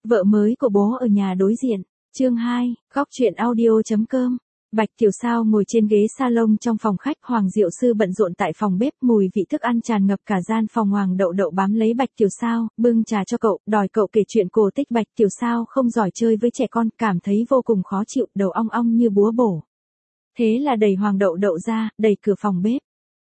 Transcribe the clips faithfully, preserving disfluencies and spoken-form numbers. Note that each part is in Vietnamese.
Vợ mới của bố ở nhà đối diện. Chương hai, góc truyện audio.com. Bạch Tiểu Sao ngồi trên ghế salon trong phòng khách, Hoàng Diệu Sư bận rộn tại phòng bếp, mùi vị thức ăn tràn ngập cả gian phòng. Hoàng Đậu Đậu bám lấy Bạch Tiểu Sao, bưng trà cho cậu, đòi cậu kể chuyện cổ tích. Bạch Tiểu Sao không giỏi chơi với trẻ con, cảm thấy vô cùng khó chịu, đầu ong ong như búa bổ. Thế là đẩy Hoàng Đậu Đậu ra, đẩy cửa phòng bếp.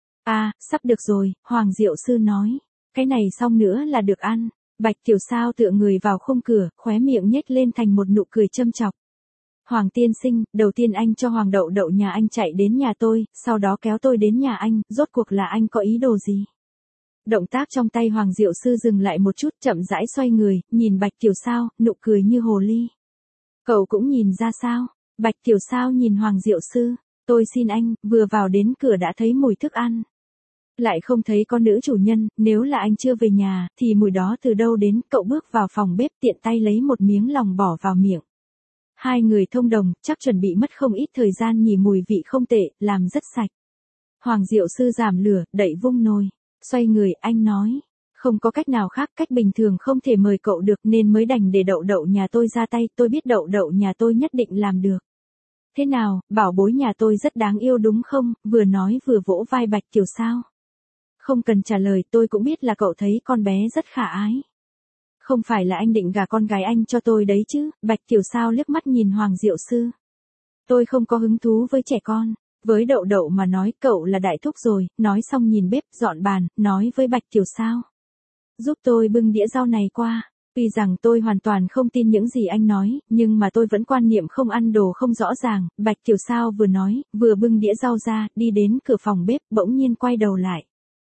À, sắp được rồi, Hoàng Diệu Sư nói. Cái này xong nữa là được ăn. Bạch Tiểu Sao tựa người vào khung cửa, khóe miệng nhếch lên thành một nụ cười châm chọc. Hoàng tiên sinh, đầu tiên anh cho Hoàng Đậu Đậu nhà anh chạy đến nhà tôi, sau đó kéo tôi đến nhà anh, rốt cuộc là anh có ý đồ gì? Động tác trong tay Hoàng Diệu Sư dừng lại một chút, chậm rãi xoay người, nhìn Bạch Tiểu Sao, nụ cười như hồ ly. Cậu cũng nhìn ra sao? Bạch Tiểu Sao nhìn Hoàng Diệu Sư, tôi xin anh, vừa vào đến cửa đã thấy mùi thức ăn. Lại không thấy con nữ chủ nhân, nếu là anh chưa về nhà, thì mùi đó từ đâu đến? Cậu bước vào phòng bếp, tiện tay lấy một miếng lòng bỏ vào miệng. Hai người thông đồng, chắc chuẩn bị mất không ít thời gian nhỉ. Mùi vị không tệ, làm rất sạch. Hoàng Diệu Sư giảm lửa, đậy vung nồi. Xoay người, anh nói. Không có cách nào khác, cách bình thường không thể mời cậu được nên mới đành để Đậu Đậu nhà tôi ra tay. Tôi biết Đậu Đậu nhà tôi nhất định làm được. Thế nào, bảo bối nhà tôi rất đáng yêu đúng không? Vừa nói vừa vỗ vai Bạch Tiểu Sao. Không cần trả lời, tôi cũng biết là cậu thấy con bé rất khả ái. Không phải là anh định gả con gái anh cho tôi đấy chứ? Bạch Tiểu Sao liếc mắt nhìn Hoàng Diệu Sư. Tôi không có hứng thú với trẻ con. Với Đậu Đậu mà nói, cậu là đại thúc rồi. Nói xong nhìn bếp, dọn bàn, nói với Bạch Tiểu Sao. Giúp tôi bưng đĩa rau này qua. Tuy rằng tôi hoàn toàn không tin những gì anh nói, nhưng mà tôi vẫn quan niệm không ăn đồ không rõ ràng. Bạch Tiểu Sao vừa nói, vừa bưng đĩa rau ra, đi đến cửa phòng bếp, bỗng nhiên quay đầu lại.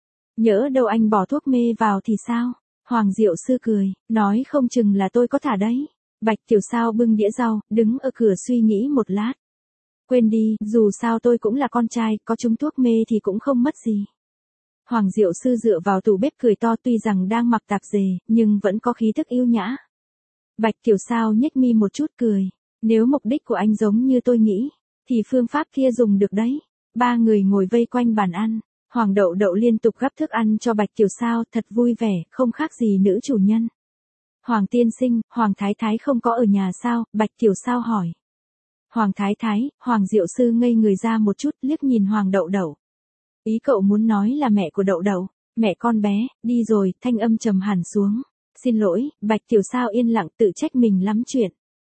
Nhỡ đâu anh bỏ thuốc mê vào thì sao? Hoàng Diệu Sư cười, nói không chừng là tôi có thả đấy. Bạch Tiểu Sao bưng đĩa rau, đứng ở cửa suy nghĩ một lát. Quên đi, dù sao tôi cũng là con trai, có trúng thuốc mê thì cũng không mất gì. Hoàng Diệu Sư dựa vào tủ bếp cười to, tuy rằng đang mặc tạp dề, nhưng vẫn có khí thức yêu nhã. Bạch Tiểu Sao nhếch mi một chút cười. Nếu mục đích của anh giống như tôi nghĩ, thì phương pháp kia dùng được đấy. Ba người ngồi vây quanh bàn ăn. Hoàng Đậu Đậu liên tục gắp thức ăn cho Bạch Tiểu Sao, thật vui vẻ, không khác gì nữ chủ nhân. Hoàng tiên sinh, Hoàng Thái Thái không có ở nhà sao? Bạch Tiểu Sao hỏi. Hoàng Thái Thái, Hoàng Diệu Sư ngây người ra một chút, liếc nhìn Hoàng Đậu Đậu. Ý cậu muốn nói là mẹ của Đậu Đậu, mẹ con bé, đi rồi, thanh âm trầm hẳn xuống. Xin lỗi, Bạch Tiểu Sao yên lặng, tự trách mình lắm chuyện.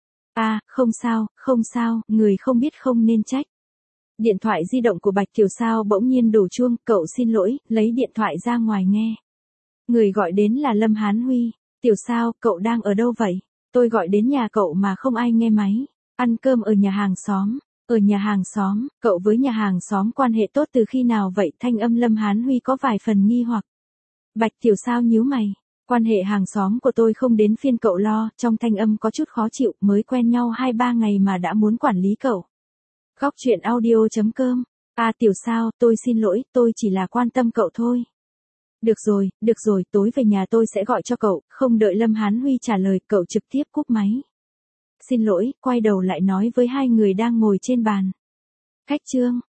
À, không sao, không sao, người không biết không nên trách. Điện thoại di động của Bạch Tiểu Sao bỗng nhiên đổ chuông, cậu xin lỗi, lấy điện thoại ra ngoài nghe. Người gọi đến là Lâm Hán Huy. Tiểu Sao, cậu đang ở đâu vậy? Tôi gọi đến nhà cậu mà không ai nghe máy. Ăn cơm ở nhà hàng xóm. Ở nhà hàng xóm, cậu với nhà hàng xóm quan hệ tốt từ khi nào vậy? Thanh âm Lâm Hán Huy có vài phần nghi hoặc. Bạch Tiểu Sao nhíu mày. Quan hệ hàng xóm của tôi không đến phiên cậu lo, trong thanh âm có chút khó chịu, mới quen nhau hai ba ngày mà đã muốn quản lý cậu. Góc truyện audio.com. À Tiểu Sao, tôi xin lỗi, tôi chỉ là quan tâm cậu thôi. Được rồi, được rồi, tối về nhà tôi sẽ gọi cho cậu. Không đợi Lâm Hán Huy trả lời, cậu trực tiếp cúp máy. Xin lỗi, quay đầu lại nói với hai người đang ngồi trên bàn. Khách trương.